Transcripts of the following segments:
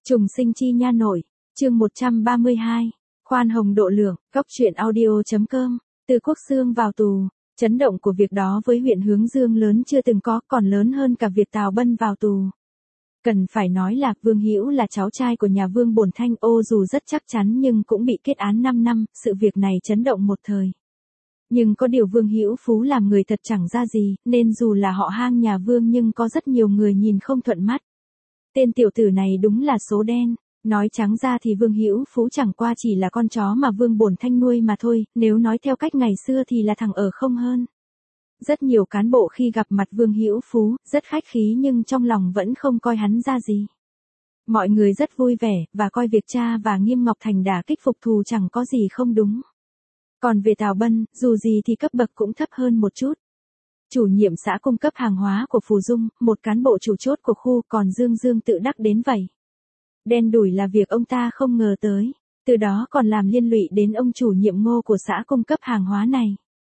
Trùng sinh chi nha nội, chương 132, khoan hồng độ lượng, góc truyện audio.com, Từ Quốc Xương vào tù, chấn động của việc đó với huyện Hướng Dương lớn chưa từng có, còn lớn hơn cả việc Tào Bân vào tù. Cần phải nói là Vương Hữu là cháu trai của nhà Vương Bổn Thanh, dù rất chắc chắn nhưng cũng bị kết án 5 năm, sự việc này chấn động một thời. Nhưng có điều Vương Hữu Phú làm người thật chẳng ra gì, nên dù là họ Hang nhà Vương nhưng có rất nhiều người nhìn không thuận mắt. Tên tiểu tử này đúng là số đen, nói trắng ra thì Vương Hữu Phú chẳng qua chỉ là con chó mà Vương Bổn Thanh nuôi mà thôi, nếu nói theo cách ngày xưa thì là thằng ở không hơn. Rất nhiều cán bộ khi gặp mặt Vương Hữu Phú, rất khách khí nhưng trong lòng vẫn không coi hắn ra gì. Mọi người rất vui vẻ, và coi việc cha và Nghiêm Ngọc Thành đả kích phục thù chẳng có gì không đúng. Còn về Tào Bân, dù gì thì cấp bậc cũng thấp hơn một chút. Chủ nhiệm xã cung cấp hàng hóa của Phù Dung, một cán bộ chủ chốt của khu, còn Dương tự đắc đến vậy. Đen đủi là việc ông ta không ngờ tới, từ đó còn làm liên lụy đến ông chủ nhiệm Ngô của xã cung cấp hàng hóa này.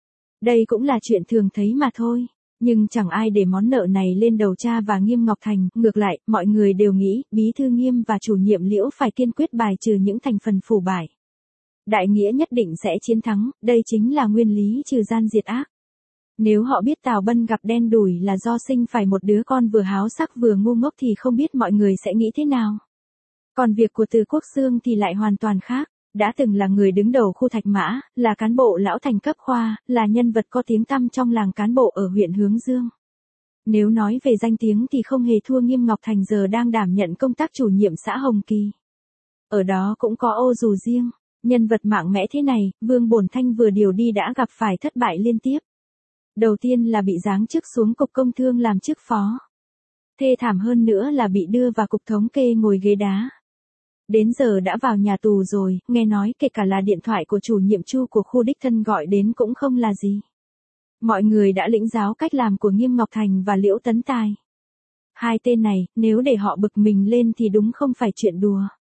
Đây cũng là chuyện thường thấy mà thôi, nhưng chẳng ai để món nợ này lên đầu cha và Nghiêm Ngọc Thành, ngược lại, mọi người đều nghĩ, bí thư Nghiêm và chủ nhiệm Liễu phải kiên quyết bài trừ những thành phần phủ bại. Đại nghĩa nhất định sẽ chiến thắng, đây chính là nguyên lý trừ gian diệt ác. Nếu họ biết Tào Bân gặp đen đủi là do sinh phải một đứa con vừa háo sắc vừa ngu ngốc thì không biết mọi người sẽ nghĩ thế nào. Còn việc của Từ Quốc Xương thì lại hoàn toàn khác. Đã từng là người đứng đầu khu Thạch Mã, là cán bộ lão thành cấp khoa, là nhân vật có tiếng tăm trong làng cán bộ ở huyện Hướng Dương. Nếu nói về danh tiếng thì không hề thua Nghiêm Ngọc Thành giờ đang đảm nhận công tác chủ nhiệm xã Hồng Kỳ. Ở đó cũng có ô dù riêng, nhân vật mạng mẽ thế này, Vương Bổn Thanh vừa điều đi đã gặp phải thất bại liên tiếp. Đầu tiên là bị giáng chức xuống cục công thương làm chức phó. Thê thảm hơn nữa là bị đưa vào cục thống kê ngồi ghế đá. Đến giờ đã vào nhà tù rồi, nghe nói kể cả là điện thoại của chủ nhiệm Chu của khu đích thân gọi đến cũng không là gì. Mọi người đã lĩnh giáo cách làm của Nghiêm Ngọc Thành và Liễu Tấn Tài. Hai tên này, nếu để họ bực mình lên thì đúng không phải chuyện đùa.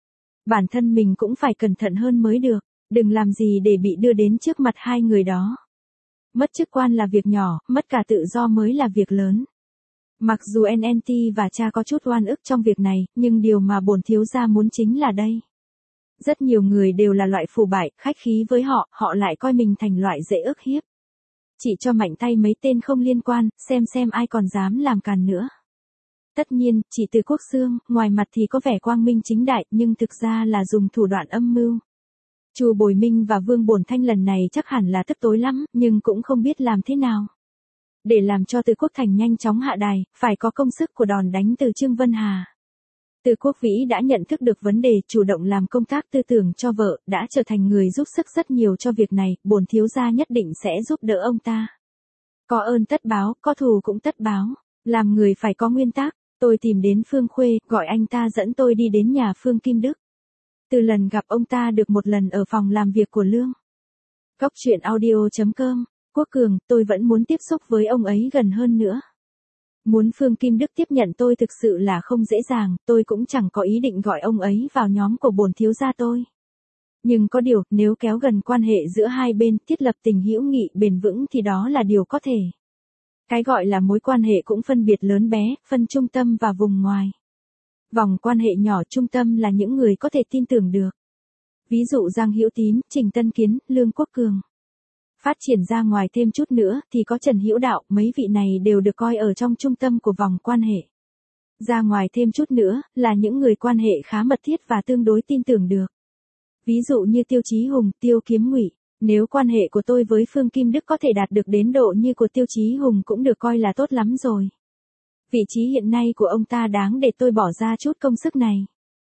Bản thân mình cũng phải cẩn thận hơn mới được, đừng làm gì để bị đưa đến trước mặt hai người đó. Mất chức quan là việc nhỏ, mất cả tự do mới là việc lớn. Mặc dù NNT và cha có chút oan ức trong việc này, nhưng điều mà bổn thiếu gia muốn chính là đây. Rất nhiều người đều là loại phù bại, khách khí với họ, họ lại coi mình thành loại dễ ức hiếp. Chỉ cho mạnh tay mấy tên không liên quan, xem ai còn dám làm càn nữa. Tất nhiên, chỉ Từ Quốc Xương, ngoài mặt thì có vẻ quang minh chính đại, nhưng thực ra là dùng thủ đoạn âm mưu. Chu Bồi Minh và Vương Bổn Thanh lần này chắc hẳn là tức tối lắm, nhưng cũng không biết làm thế nào. Để làm cho Từ Quốc Thành nhanh chóng hạ đài, phải có công sức của đòn đánh từ Trương Vân Hà. Từ Quốc Vĩ đã nhận thức được vấn đề, chủ động làm công tác tư tưởng cho vợ, đã trở thành người giúp sức rất nhiều cho việc này, bổn thiếu gia nhất định sẽ giúp đỡ ông ta. Có ơn tất báo, có thù cũng tất báo, làm người phải có nguyên tắc. Tôi tìm đến Phương Khuê, gọi anh ta dẫn tôi đi đến nhà Phương Kim Đức. Từ lần gặp ông ta được một lần ở phòng làm việc của Lương. Góc truyện audio.com, Quốc Cường, tôi vẫn muốn tiếp xúc với ông ấy gần hơn nữa. Muốn Phương Kim Đức tiếp nhận tôi thực sự là không dễ dàng, tôi cũng chẳng có ý định gọi ông ấy vào nhóm của bổn thiếu gia tôi. Nhưng có điều, nếu kéo gần quan hệ giữa hai bên, thiết lập tình hữu nghị bền vững thì đó là điều có thể. Cái gọi là mối quan hệ cũng phân biệt lớn bé, phân trung tâm và vùng ngoài. Vòng quan hệ nhỏ trung tâm là những người có thể tin tưởng được. Ví dụ Giang Hữu Tín, Trình Tân Kiến, Lương Quốc Cường. Phát triển ra ngoài thêm chút nữa thì có Trần Hữu Đạo, mấy vị này đều được coi ở trong trung tâm của vòng quan hệ. Ra ngoài thêm chút nữa là những người quan hệ khá mật thiết và tương đối tin tưởng được. Ví dụ như Tiêu Chí Hùng, Tiêu Kiếm Ngụy. Nếu quan hệ của tôi với Phương Kim Đức có thể đạt được đến độ như của Tiêu Chí Hùng cũng được coi là tốt lắm rồi. Vị trí hiện nay của ông ta đáng để tôi bỏ ra chút công sức này.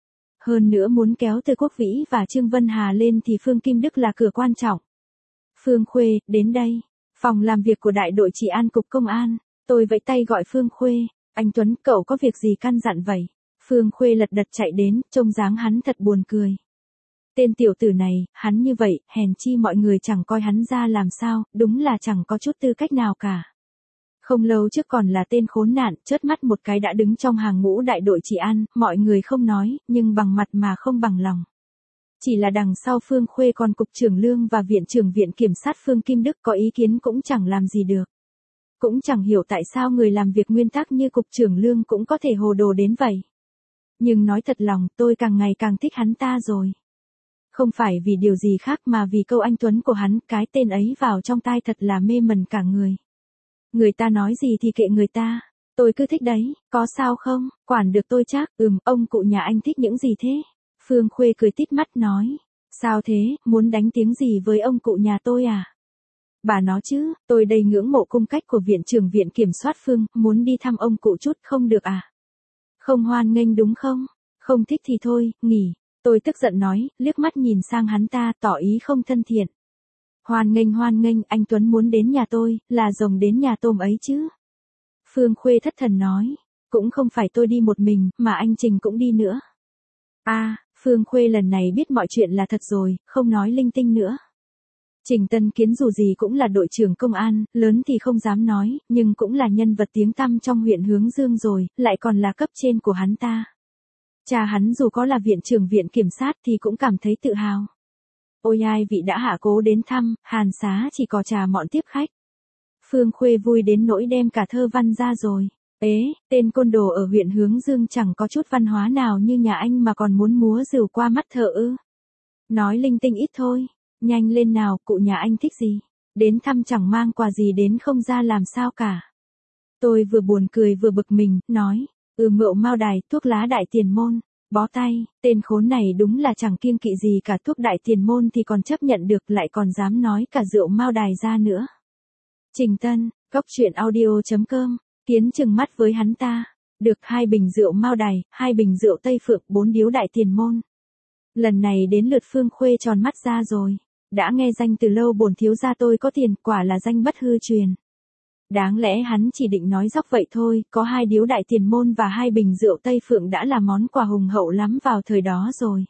Hơn nữa muốn kéo Từ Quốc Vĩ và Trương Vân Hà lên thì Phương Kim Đức là cửa quan trọng. Phương Khuê, đến đây. Phòng làm việc của đại đội trị an cục công an. Tôi vẫy tay gọi Phương Khuê. Anh Tuấn, cậu có việc gì căn dặn vậy? Phương Khuê lật đật chạy đến, trông dáng hắn thật buồn cười. Tên tiểu tử này, hắn như vậy, hèn chi mọi người chẳng coi hắn ra làm sao, đúng là chẳng có chút tư cách nào cả. Không lâu trước còn là tên khốn nạn, chớp mắt một cái đã đứng trong hàng ngũ đại đội trị an, mọi người không nói, nhưng bằng mặt mà không bằng lòng. Chỉ là đằng sau Phương Khuê còn cục trưởng Lương và viện trưởng viện kiểm sát Phương Kim Đức có ý kiến cũng chẳng làm gì được. Cũng chẳng hiểu tại sao người làm việc nguyên tắc như cục trưởng Lương cũng có thể hồ đồ đến vậy. Nhưng nói thật lòng, tôi càng ngày càng thích hắn ta rồi. Không phải vì điều gì khác mà vì câu anh Tuấn của hắn, cái tên ấy vào trong tai thật là mê mẩn cả người. Người ta nói gì thì kệ người ta. Tôi cứ thích đấy, có sao không, quản được tôi chắc. Ông cụ nhà anh thích những gì thế? Phương Khuê cười tít mắt nói. Sao thế, muốn đánh tiếng gì với ông cụ nhà tôi à? Bà nói chứ, tôi đây ngưỡng mộ cung cách của viện trưởng viện kiểm soát Phương, muốn đi thăm ông cụ chút không được à? Không hoan nghênh đúng không? Không thích thì thôi, nghỉ. Tôi tức giận nói, liếc mắt nhìn sang hắn ta, tỏ ý không thân thiện. Hoan nghênh, anh Tuấn muốn đến nhà tôi, là rồng đến nhà tôm ấy chứ. Phương Khuê thất thần nói, cũng không phải tôi đi một mình, mà anh Trình cũng đi nữa. Phương Khuê lần này biết mọi chuyện là thật rồi, không nói linh tinh nữa. Trình Tân Kiến dù gì cũng là đội trưởng công an, lớn thì không dám nói, nhưng cũng là nhân vật tiếng tăm trong huyện Hướng Dương rồi, lại còn là cấp trên của hắn ta. Cha hắn dù có là viện trưởng viện kiểm sát thì cũng cảm thấy tự hào. Ôi ai vị đã hạ cố đến thăm, Hàn Xá chỉ có trà mọn tiếp khách. Phương Khuê vui đến nỗi đem cả thơ văn ra rồi. Tên côn đồ ở huyện Hướng Dương chẳng có chút văn hóa nào như nhà anh mà còn muốn múa rìu qua mắt thợ ư. Nói linh tinh ít thôi, nhanh lên nào, cụ nhà anh thích gì? Đến thăm chẳng mang quà gì đến không ra làm sao cả. Tôi vừa buồn cười vừa bực mình, nói, rượu Mao Đài, thuốc lá Đại Tiền Môn, bó tay, tên khốn này đúng là chẳng kiêng kỵ gì cả, thuốc Đại Tiền Môn thì còn chấp nhận được, lại còn dám nói cả rượu Mao Đài ra nữa. Trình Tân, goctruyện.audio.com, Kiến chừng mắt với hắn ta. Được 2 bình rượu Mao Đài, 2 bình rượu Tây Phượng, 4 điếu Đại Tiền Môn. Lần này đến lượt Phương Khuê tròn mắt ra rồi. Đã nghe danh từ lâu bổn thiếu gia tôi có tiền, quả là danh bất hư truyền. Đáng lẽ hắn chỉ định nói dóc vậy thôi, có 2 điếu Đại Tiền Môn và 2 bình rượu Tây Phượng đã là món quà hùng hậu lắm vào thời đó rồi.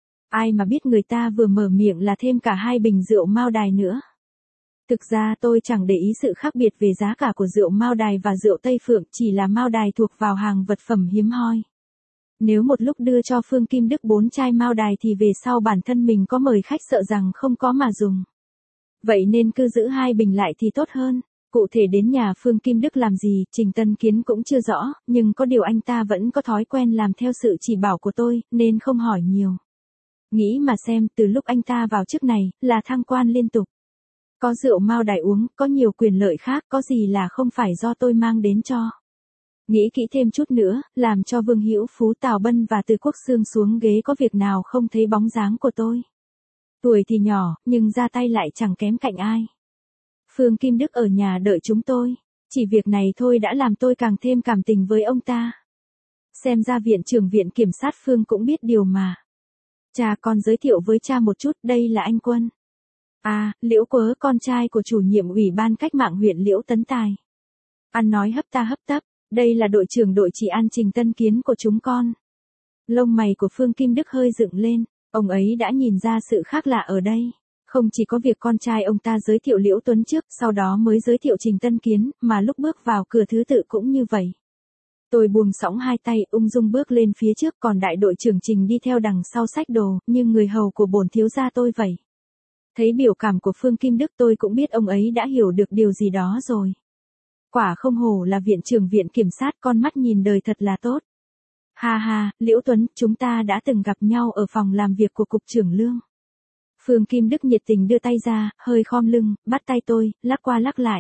Ai mà biết người ta vừa mở miệng là thêm cả 2 bình rượu Mao Đài nữa. Thực ra tôi chẳng để ý sự khác biệt về giá cả của rượu Mao Đài và rượu Tây Phượng, chỉ là Mao Đài thuộc vào hàng vật phẩm hiếm hoi. Nếu một lúc đưa cho Phương Kim Đức 4 chai Mao Đài thì về sau bản thân mình có mời khách sợ rằng không có mà dùng. Vậy nên cứ giữ 2 bình lại thì tốt hơn. Cụ thể đến nhà Phương Kim Đức làm gì, Trình Tân Kiến cũng chưa rõ, nhưng có điều anh ta vẫn có thói quen làm theo sự chỉ bảo của tôi, nên không hỏi nhiều. Nghĩ mà xem, từ lúc anh ta vào chức này, là thăng quan liên tục. Có rượu Mao Đài uống, có nhiều quyền lợi khác, có gì là không phải do tôi mang đến cho. Nghĩ kỹ thêm chút nữa, làm cho Vương Hữu Phú, Tào Bân và Từ Quốc Xương xuống ghế có việc nào không thấy bóng dáng của tôi. Tuổi thì nhỏ, nhưng ra tay lại chẳng kém cạnh ai. Phương Kim Đức ở nhà đợi chúng tôi. Chỉ việc này thôi đã làm tôi càng thêm cảm tình với ông ta. Xem ra viện trưởng viện kiểm sát Phương cũng biết điều mà. Cha, con giới thiệu với cha một chút, đây là anh Quân. Liễu Quớ, con trai của chủ nhiệm ủy ban cách mạng huyện Liễu Tấn Tài. Ăn nói hấp ta hấp tấp, đây là đội trưởng đội trị an Trình Tân Kiến của chúng con. Lông mày của Phương Kim Đức hơi dựng lên, ông ấy đã nhìn ra sự khác lạ ở đây. Không chỉ có việc con trai ông ta giới thiệu Liễu Tuấn trước, sau đó mới giới thiệu Trình Tân Kiến, mà lúc bước vào cửa thứ tự cũng như vậy. Tôi buông xõng 2 tay, ung dung bước lên phía trước, còn đại đội trưởng Trình đi theo đằng sau xách đồ, như người hầu của bổn thiếu gia tôi vậy. Thấy biểu cảm của Phương Kim Đức tôi cũng biết ông ấy đã hiểu được điều gì đó rồi. Quả không hổ là viện trưởng viện kiểm sát, con mắt nhìn đời thật là tốt. Ha, Liễu Tuấn, chúng ta đã từng gặp nhau ở phòng làm việc của cục trưởng Lương. Phương Kim Đức nhiệt tình đưa tay ra, hơi khom lưng, bắt tay tôi, lắc qua lắc lại.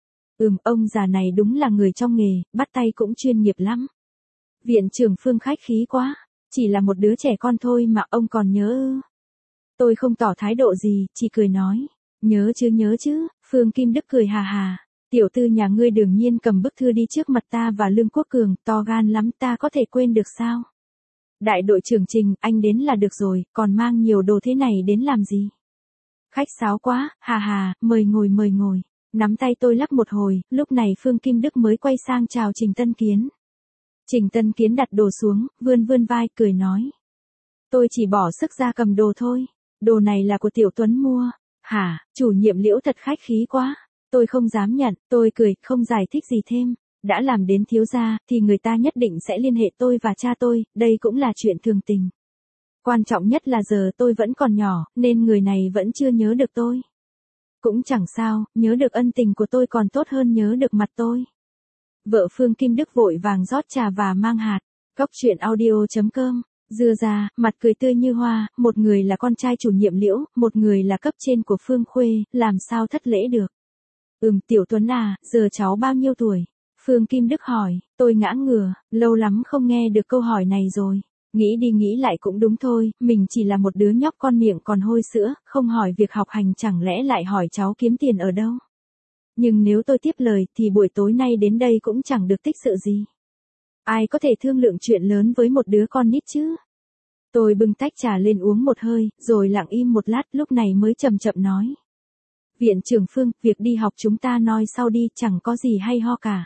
Ông già này đúng là người trong nghề, bắt tay cũng chuyên nghiệp lắm. Viện trưởng Phương khách khí quá, chỉ là một đứa trẻ con thôi mà ông còn nhớ ư. Tôi không tỏ thái độ gì, chỉ cười nói. Nhớ chứ, Phương Kim Đức cười hà. Tiểu tư nhà ngươi đương nhiên cầm bức thư đi trước mặt ta và Lương Quốc Cường, to gan lắm, ta có thể quên được sao? Đại đội trưởng Trình, anh đến là được rồi, còn mang nhiều đồ thế này đến làm gì? Khách sáo quá, hà, mời ngồi. Nắm tay tôi lắc một hồi, lúc này Phương Kim Đức mới quay sang chào Trình Tân Kiến. Trình Tân Kiến đặt đồ xuống, vươn vai, cười nói. Tôi chỉ bỏ sức ra cầm đồ thôi, đồ này là của Tiểu Tuấn mua. Hả, chủ nhiệm Liễu thật khách khí quá. Tôi không dám nhận, tôi cười, không giải thích gì thêm. Đã làm đến thiếu gia, thì người ta nhất định sẽ liên hệ tôi và cha tôi, đây cũng là chuyện thường tình. Quan trọng nhất là giờ tôi vẫn còn nhỏ, nên người này vẫn chưa nhớ được tôi. Cũng chẳng sao, nhớ được ân tình của tôi còn tốt hơn nhớ được mặt tôi. Vợ Phương Kim Đức vội vàng rót trà và mang hạt. Cóc truyện audio.com. Dưa ra, mặt cười tươi như hoa, một người là con trai chủ nhiệm Liễu, một người là cấp trên của Phương Khuê, làm sao thất lễ được. Tiểu Tuấn à, giờ cháu bao nhiêu tuổi? Phương Kim Đức hỏi, tôi ngã ngửa, lâu lắm không nghe được câu hỏi này rồi. Nghĩ đi nghĩ lại cũng đúng thôi, mình chỉ là một đứa nhóc con miệng còn hôi sữa, không hỏi việc học hành chẳng lẽ lại hỏi cháu kiếm tiền ở đâu. Nhưng nếu tôi tiếp lời thì buổi tối nay đến đây cũng chẳng được tích sự gì. Ai có thể thương lượng chuyện lớn với một đứa con nít chứ? Tôi bưng tách trà lên uống một hơi, rồi lặng im một lát lúc này mới chậm chậm nói. Viện trưởng Phương, việc đi học chúng ta nói sau đi, chẳng có gì hay ho cả.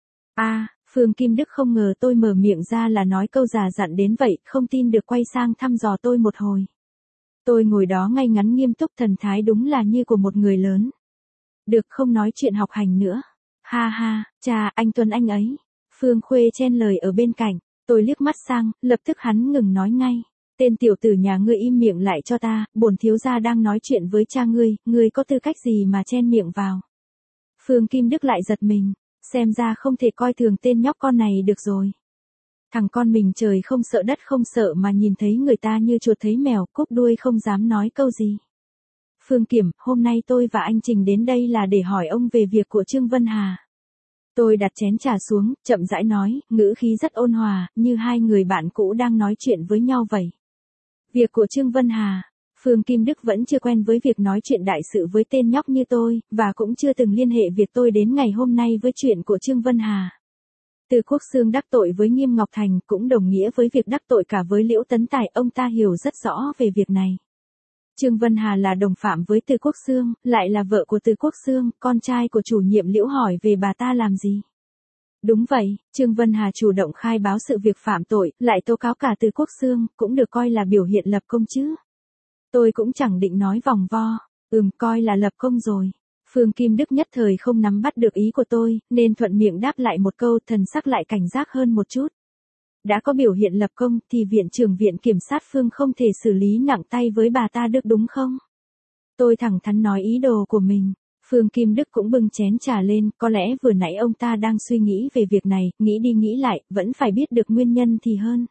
Phương Kim Đức không ngờ tôi mở miệng ra là nói câu già dặn đến vậy, không tin được quay sang thăm dò tôi một hồi. Tôi ngồi đó ngay ngắn nghiêm túc, thần thái đúng là như của một người lớn. Được, không nói chuyện học hành nữa. Ha ha, cha, anh Tuấn anh ấy. Phương Khuê chen lời ở bên cạnh, tôi liếc mắt sang, lập tức hắn ngừng nói ngay. Tên tiểu tử nhà ngươi im miệng lại cho ta, bổn thiếu gia đang nói chuyện với cha ngươi có tư cách gì mà chen miệng vào. Phương Kim Đức lại giật mình, xem ra không thể coi thường tên nhóc con này được rồi. Thằng con mình trời không sợ đất không sợ mà nhìn thấy người ta như chuột thấy mèo, cúp đuôi không dám nói câu gì. Phương Kiểm, hôm nay tôi và anh Trình đến đây là để hỏi ông về việc của Trương Vân Hà. Tôi đặt chén trà xuống, chậm rãi nói, ngữ khí rất ôn hòa, như hai người bạn cũ đang nói chuyện với nhau vậy. Việc của Trương Vân Hà. Phương Kim Đức vẫn chưa quen với việc nói chuyện đại sự với tên nhóc như tôi, và cũng chưa từng liên hệ việc tôi đến ngày hôm nay với chuyện của Trương Vân Hà. Từ Quốc Xương đắc tội với Nghiêm Ngọc Thành cũng đồng nghĩa với việc đắc tội cả với Liễu Tấn Tài, ông ta hiểu rất rõ về việc này. Trương Vân Hà là đồng phạm với Từ Quốc Xương, lại là vợ của Từ Quốc Xương, con trai của chủ nhiệm Liễu hỏi về bà ta làm gì. Đúng vậy, Trương Vân Hà chủ động khai báo sự việc phạm tội, lại tố cáo cả Từ Quốc Xương, cũng được coi là biểu hiện lập công chứ. Tôi cũng chẳng định nói vòng vo, coi là lập công rồi. Phương Kim Đức nhất thời không nắm bắt được ý của tôi, nên thuận miệng đáp lại một câu, thần sắc lại cảnh giác hơn một chút. Đã có biểu hiện lập công thì viện trưởng viện kiểm sát Phương không thể xử lý nặng tay với bà ta được đúng không? Tôi thẳng thắn nói ý đồ của mình. Phương Kim Đức cũng bưng chén trà lên, có lẽ vừa nãy ông ta đang suy nghĩ về việc này, nghĩ đi nghĩ lại, vẫn phải biết được nguyên nhân thì hơn.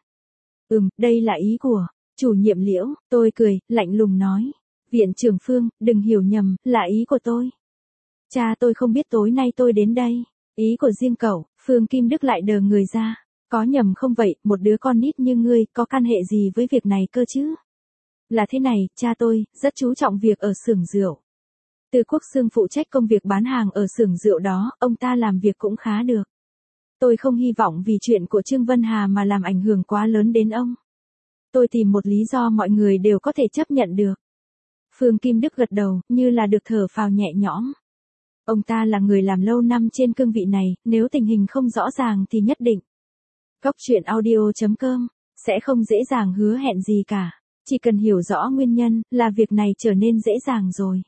Đây là ý của chủ nhiệm Liễu, tôi cười, lạnh lùng nói. Viện trưởng Phương, đừng hiểu nhầm, là ý của tôi. Cha tôi không biết tối nay tôi đến đây. Ý của riêng cậu. Phương Kim Đức lại đờ người ra. Có nhầm không vậy, một đứa con nít như ngươi, có can hệ gì với việc này cơ chứ? Là thế này, cha tôi, rất chú trọng việc ở xưởng rượu. Từ Quốc Xương phụ trách công việc bán hàng ở xưởng rượu đó, ông ta làm việc cũng khá được. Tôi không hy vọng vì chuyện của Trương Vân Hà mà làm ảnh hưởng quá lớn đến ông. Tôi tìm một lý do mọi người đều có thể chấp nhận được. Phương Kim Đức gật đầu, như là được thở phào nhẹ nhõm. Ông ta là người làm lâu năm trên cương vị này, nếu tình hình không rõ ràng thì nhất định. Cóc truyện audio.com, sẽ không dễ dàng hứa hẹn gì cả. Chỉ cần hiểu rõ nguyên nhân, là việc này trở nên dễ dàng rồi.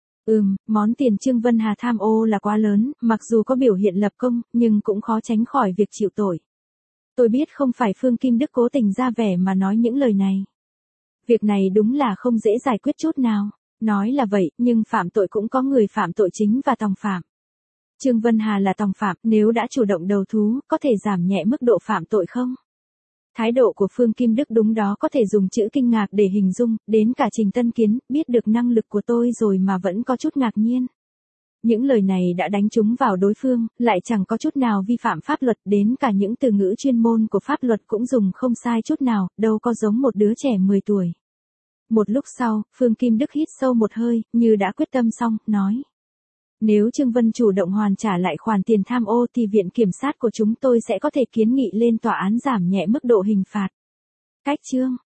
Món tiền Trương Vân Hà tham ô là quá lớn, mặc dù có biểu hiện lập công, nhưng cũng khó tránh khỏi việc chịu tội. Tôi biết không phải Phương Kim Đức cố tình ra vẻ mà nói những lời này. Việc này đúng là không dễ giải quyết chút nào. Nói là vậy, nhưng phạm tội cũng có người phạm tội chính và tòng phạm. Trương Vân Hà là tòng phạm, nếu đã chủ động đầu thú, có thể giảm nhẹ mức độ phạm tội không? Thái độ của Phương Kim Đức đúng đó có thể dùng chữ kinh ngạc để hình dung, đến cả Trình Tân Kiến, biết được năng lực của tôi rồi mà vẫn có chút ngạc nhiên. Những lời này đã đánh trúng vào đối phương, lại chẳng có chút nào vi phạm pháp luật, đến cả những từ ngữ chuyên môn của pháp luật cũng dùng không sai chút nào, đâu có giống một đứa trẻ 10 tuổi. Một lúc sau, Phương Kim Đức hít sâu một hơi, như đã quyết tâm xong, nói. Nếu Trương Vân chủ động hoàn trả lại khoản tiền tham ô thì viện kiểm sát của chúng tôi sẽ có thể kiến nghị lên tòa án giảm nhẹ mức độ hình phạt. Cách chương